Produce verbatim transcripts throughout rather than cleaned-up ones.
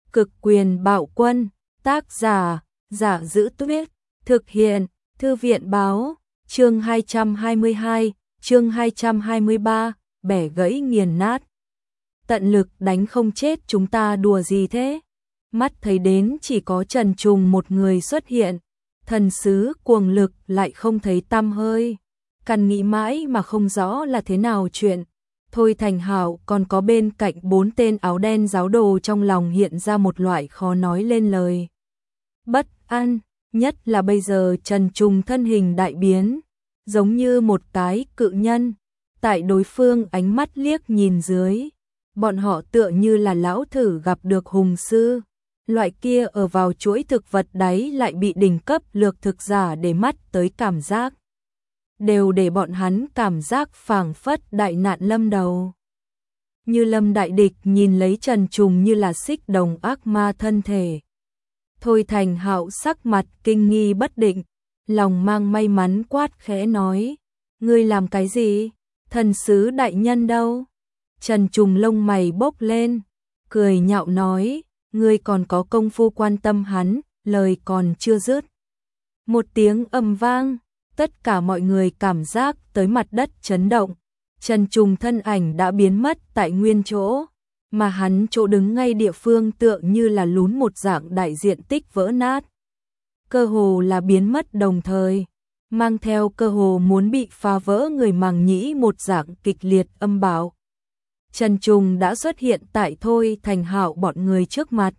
Cực quyền bạo quân, tác giả, Giả Giữ Tuyết, thực hiện, Thư viện báo, chương hai trăm hai mươi hai, chương hai trăm hai mươi ba, bẻ gãy nghiền nát. Tận lực đánh không chết chúng ta đùa gì thế? Mắt thấy đến chỉ có Trần Trùng một người xuất hiện, thần sứ cuồng lực lại không thấy tăm hơi. Căn nghĩ mãi mà không rõ là thế nào chuyện. Thôi Thành Hạo còn có bên cạnh bốn tên áo đen giáo đồ trong lòng hiện ra một loại khó nói lên lời bất an, nhất là bây giờ Trần Trùng thân hình đại biến, giống như một cái cự nhân, tại đối phương ánh mắt liếc nhìn dưới, bọn họ tựa như là lão thử gặp được hùng sư, loại kia ở vào chuỗi thực vật đáy lại bị đỉnh cấp lược thực giả để mắt tới cảm giác. Đều để bọn hắn cảm giác phảng phất đại nạn lâm đầu. Như lâm đại địch nhìn lấy Trần Trùng như là xích đồng ác ma thân thể. Thôi Thành Hạo sắc mặt kinh nghi bất định, lòng mang may mắn quát khẽ nói, ngươi làm cái gì? Thần sứ đại nhân đâu? Trần Trùng lông mày bốc lên, cười nhạo nói, ngươi còn có công phu quan tâm hắn, lời còn chưa dứt. Một tiếng ầm vang, tất cả mọi người cảm giác tới mặt đất chấn động, Trần Trùng thân ảnh đã biến mất tại nguyên chỗ, mà hắn chỗ đứng ngay địa phương tựa như là lún một dạng đại diện tích vỡ nát. Cơ hồ là biến mất đồng thời, mang theo cơ hồ muốn bị phá vỡ người màng nhĩ một dạng kịch liệt âm bạo. Trần Trùng đã xuất hiện tại Thôi Thành Hạo bọn người trước mặt.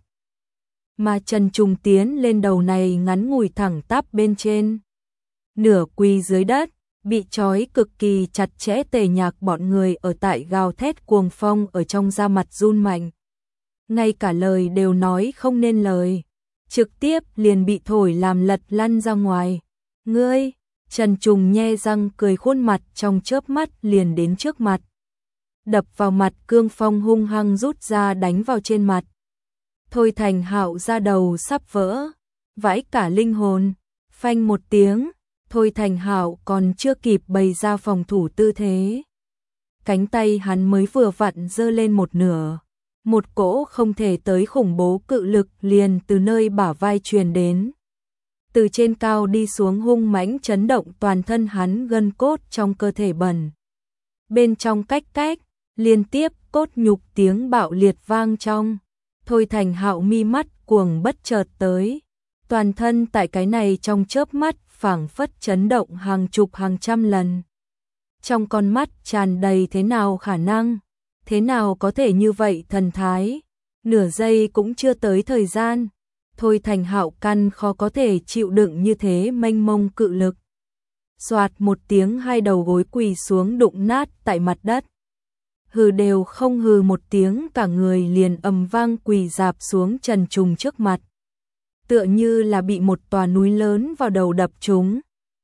Mà Trần Trùng tiến lên đầu này ngắn ngủi thẳng tắp bên trên. Nửa quỳ dưới đất, bị trói cực kỳ chặt chẽ Tề Nhạc bọn người ở tại gào thét cuồng phong ở trong da mặt run mạnh. Ngay cả lời đều nói không nên lời, trực tiếp liền bị thổi làm lật lăn ra ngoài. Ngươi, Trần Trùng nhe răng cười khuôn mặt trong chớp mắt liền đến trước mặt. Đập vào mặt cương phong hung hăng rút ra đánh vào trên mặt. Thôi Thành Hạo ra đầu sắp vỡ, vãi cả linh hồn, phanh một tiếng. Thôi Thành Hạo còn chưa kịp bày ra phòng thủ tư thế. Cánh tay hắn mới vừa vặn giơ lên một nửa. Một cỗ không thể tới khủng bố cự lực liền từ nơi bả vai truyền đến. Từ trên cao đi xuống hung mãnh chấn động toàn thân hắn gân cốt trong cơ thể bẩn. Bên trong cách cách, liên tiếp cốt nhục tiếng bạo liệt vang trong. Thôi Thành Hạo mi mắt cuồng bất chợt tới. Toàn thân tại cái này trong chớp mắt phảng phất chấn động hàng chục hàng trăm lần. Trong con mắt tràn đầy thế nào khả năng, thế nào có thể như vậy thần thái, nửa giây cũng chưa tới thời gian. Thôi Thành Hạo căn khó có thể chịu đựng như thế mênh mông cự lực. Soạt một tiếng hai đầu gối quỳ xuống đụng nát tại mặt đất. Hừ đều không hừ một tiếng cả người liền ầm vang quỳ dạp xuống Trần Trùng trước mặt. Tựa như là bị một tòa núi lớn vào đầu đập trúng.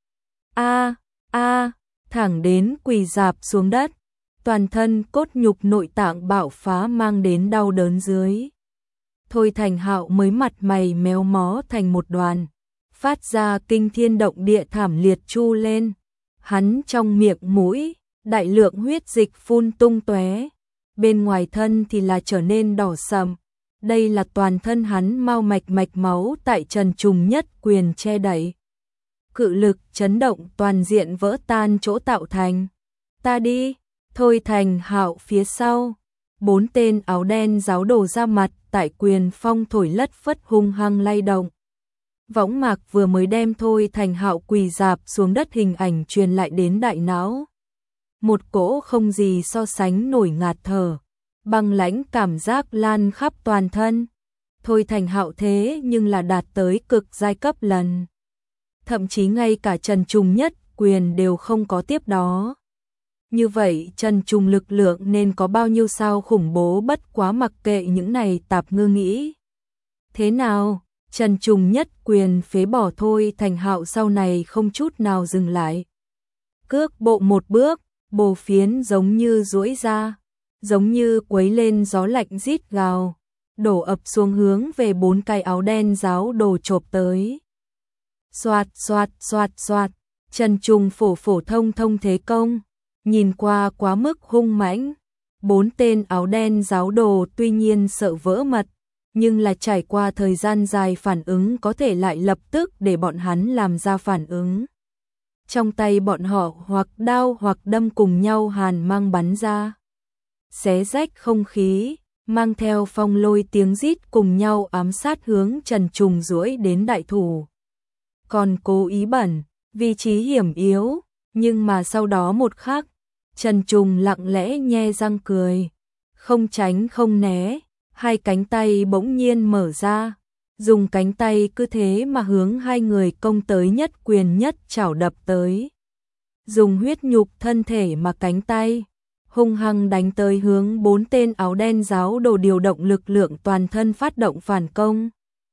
A, a, thẳng đến quỳ dạp xuống đất, toàn thân cốt nhục nội tạng bạo phá mang đến đau đớn dưới. Thôi Thành Hạo mới mặt mày méo mó thành một đoàn, phát ra kinh thiên động địa thảm liệt chu lên. Hắn trong miệng mũi, đại lượng huyết dịch phun tung tóe, bên ngoài thân thì là trở nên đỏ sậm. Đây là toàn thân hắn mau mạch mạch máu tại Trần Trùng nhất quyền che đậy. Cự lực chấn động toàn diện vỡ tan chỗ tạo thành. Ta đi, Thôi Thành Hạo phía sau. Bốn tên áo đen giáo đồ ra mặt tại quyền phong thổi lất phất hung hăng lay động. Võng mạc vừa mới đem Thôi Thành Hạo quỳ dạp xuống đất hình ảnh truyền lại đến đại não. Một cỗ không gì so sánh nổi ngạt thở. Băng lãnh cảm giác lan khắp toàn thân. Thôi Thành Hạo thế nhưng là đạt tới cực giai cấp lần. Thậm chí ngay cả Trần Trùng nhất quyền đều không có tiếp đó. Như vậy Trần Trùng lực lượng nên có bao nhiêu sao khủng bố bất quá mặc kệ những này tạp ngư nghĩ. Thế nào, Trần Trùng nhất quyền phế bỏ Thôi Thành Hạo sau này không chút nào dừng lại. Cước bộ một bước, bồ phiến giống như duỗi ra. Giống như quấy lên gió lạnh rít gào, đổ ập xuống hướng về bốn cái áo đen giáo đồ chộp tới. Xoạt xoạt xoạt xoạt, Trần Trùng phổ phổ thông thông thế công, nhìn qua quá mức hung mãnh. Bốn tên áo đen giáo đồ tuy nhiên sợ vỡ mật, nhưng là trải qua thời gian dài phản ứng có thể lại lập tức để bọn hắn làm ra phản ứng. Trong tay bọn họ hoặc đao hoặc đâm cùng nhau hàn mang bắn ra, xé rách không khí, mang theo phong lôi tiếng rít cùng nhau ám sát hướng Trần Trùng duỗi đến đại thủ. Còn cố ý bẩn, vị trí hiểm yếu, nhưng mà sau đó một khắc, Trần Trùng lặng lẽ nhe răng cười, không tránh không né, hai cánh tay bỗng nhiên mở ra, dùng cánh tay cứ thế mà hướng hai người công tới, nhất quyền nhất chảo đập tới. Dùng huyết nhục thân thể mà cánh tay hung hăng đánh tới hướng bốn tên áo đen giáo đồ, điều động lực lượng toàn thân phát động phản công.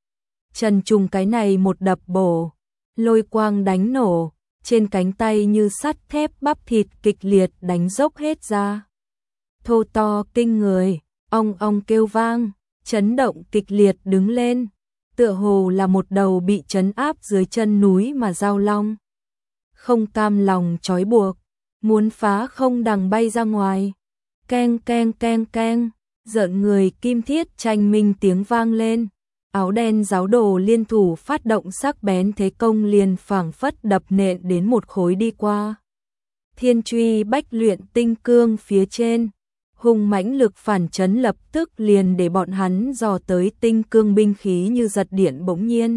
Trần Trùng cái này một đập bổ, lôi quang đánh nổ, trên cánh tay như sắt thép bắp thịt kịch liệt đánh dốc hết ra. Thô to kinh người, ong ong kêu vang, chấn động kịch liệt đứng lên, tựa hồ là một đầu bị trấn áp dưới chân núi mà giao long. Không cam lòng trói buộc, muốn phá không đằng bay ra ngoài. Keng keng keng keng, giận người kim thiết tranh minh tiếng vang lên. Áo đen giáo đồ liên thủ phát động sắc bén thế công, liền phảng phất đập nện đến một khối đi qua. Thiên truy bách luyện tinh cương phía trên, hùng mãnh lực phản chấn lập tức liền để bọn hắn dò tới tinh cương binh khí như giật điện bỗng nhiên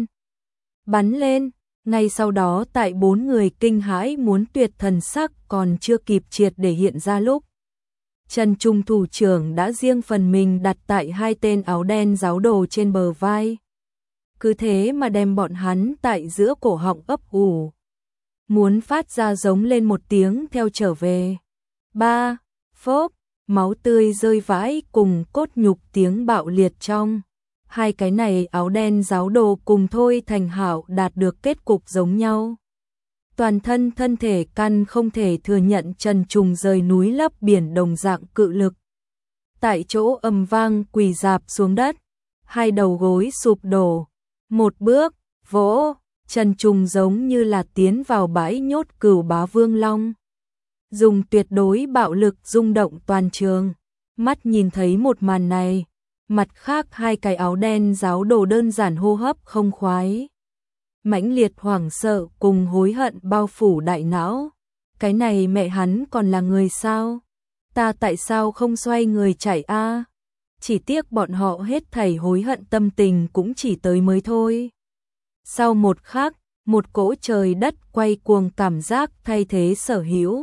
bắn lên. Ngay sau đó tại bốn người kinh hãi muốn tuyệt thần sắc còn chưa kịp triệt để hiện ra lúc, Trần Trung thủ trưởng đã riêng phần mình đặt tại hai tên áo đen giáo đồ trên bờ vai. Cứ thế mà đem bọn hắn tại giữa cổ họng ấp ủ, muốn phát ra giống lên một tiếng theo trở về. Ba, phốp, máu tươi rơi vãi cùng cốt nhục tiếng bạo liệt trong. Hai cái này áo đen giáo đồ cùng Thôi Thành Hạo đạt được kết cục giống nhau. Toàn thân thân thể căn không thể thừa nhận Trần Trùng rời núi lấp biển đồng dạng cự lực. Tại chỗ ầm vang quỳ rạp xuống đất, hai đầu gối sụp đổ. Một bước, vỗ, Trần Trùng giống như là tiến vào bãi nhốt cửu bá vương long. Dùng tuyệt đối bạo lực rung động toàn trường. Mắt nhìn thấy một màn này, mặt khác hai cái áo đen giáo đồ đơn giản hô hấp không khoái. Mãnh liệt hoảng sợ cùng hối hận bao phủ đại não. Cái này mẹ hắn còn là người sao? Ta tại sao không xoay người chạy a? Chỉ tiếc bọn họ hết thảy hối hận tâm tình cũng chỉ tới mới thôi. Sau một khắc, một cỗ trời đất quay cuồng cảm giác thay thế sở hữu.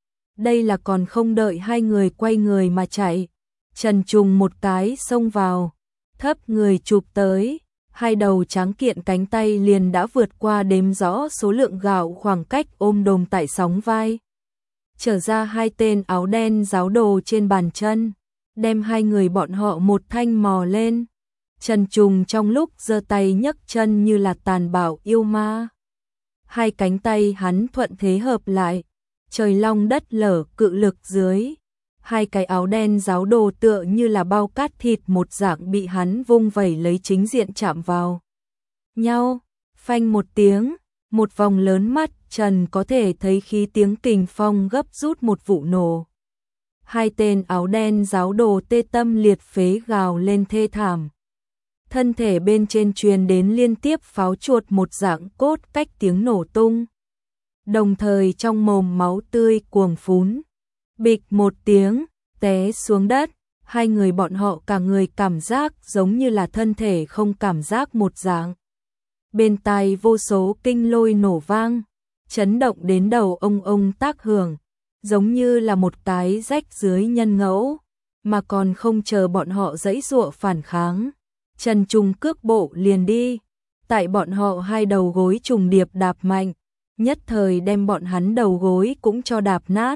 Đây là còn không đợi hai người quay người mà chạy, Trần Trùng một cái xông vào, thấp người chụp tới, hai đầu trắng kiện cánh tay liền đã vượt qua đếm rõ số lượng gạo khoảng cách ôm đồm tại sóng vai. Trở ra hai tên áo đen giáo đồ trên bàn chân, đem hai người bọn họ một thanh mò lên. Trần Trùng trong lúc giơ tay nhấc chân như là tàn bạo yêu ma. Hai cánh tay hắn thuận thế hợp lại, trời long đất lở cự lực dưới. Hai cái áo đen giáo đồ tựa như là bao cát thịt một dạng bị hắn vung vẩy lấy chính diện chạm vào nhau. Phanh một tiếng, một vòng lớn mắt Trần có thể thấy khí tiếng kình phong gấp rút một vụ nổ. Hai tên áo đen giáo đồ tê tâm liệt phế gào lên thê thảm. Thân thể bên trên truyền đến liên tiếp pháo chuột một dạng cốt cách tiếng nổ tung. Đồng thời trong mồm máu tươi cuồng phún. Bịch một tiếng, té xuống đất, hai người bọn họ cả người cảm giác giống như là thân thể không cảm giác một dạng. Bên tai vô số kinh lôi nổ vang, chấn động đến đầu ông ông tác hưởng, giống như là một cái rách dưới nhân ngẫu, mà còn không chờ bọn họ giãy giụa phản kháng. Trần Trùng cước bộ liền đi, tại bọn họ hai đầu gối trùng điệp đạp mạnh, nhất thời đem bọn hắn đầu gối cũng cho đạp nát.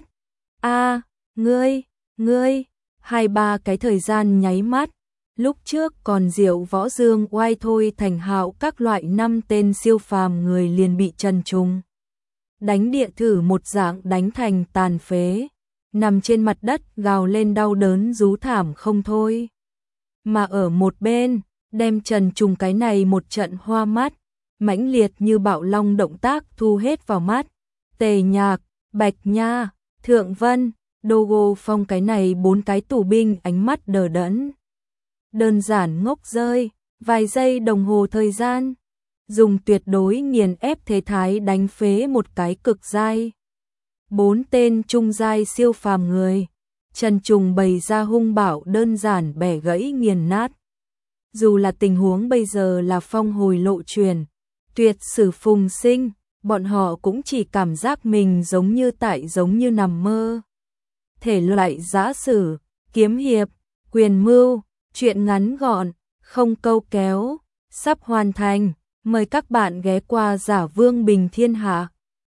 A, ngươi, ngươi, hai ba cái thời gian nháy mắt, lúc trước còn Diệu Võ Dương oai Thôi Thành Hạo các loại năm tên siêu phàm người liền bị Trần Trùng đánh địa thử một dạng đánh thành tàn phế, nằm trên mặt đất gào lên đau đớn rú thảm không thôi. Mà ở một bên, đem Trần Trùng cái này một trận hoa mắt, mãnh liệt như bạo long động tác thu hết vào mắt. Tề Nhạc, Bạch Nha, Thượng Vân, Đô Phong cái này bốn cái tù binh ánh mắt đờ đẫn. Đơn giản ngốc rơi, Vài giây đồng hồ thời gian, dùng tuyệt đối nghiền ép thế thái đánh phế một cái cực giai. Bốn tên trung giai siêu phàm người, Trần Trùng bày ra hung bạo đơn giản bẻ gãy nghiền nát. Dù là tình huống bây giờ là phong hồi lộ truyền, tuyệt sử phùng sinh, bọn họ cũng chỉ cảm giác mình giống như tại giống như nằm mơ. Thể loại giã sử, kiếm hiệp, quyền mưu, truyện ngắn gọn, không câu kéo, sắp hoàn thành. Mời các bạn ghé qua Giả Vương Bình Thiên Hạ.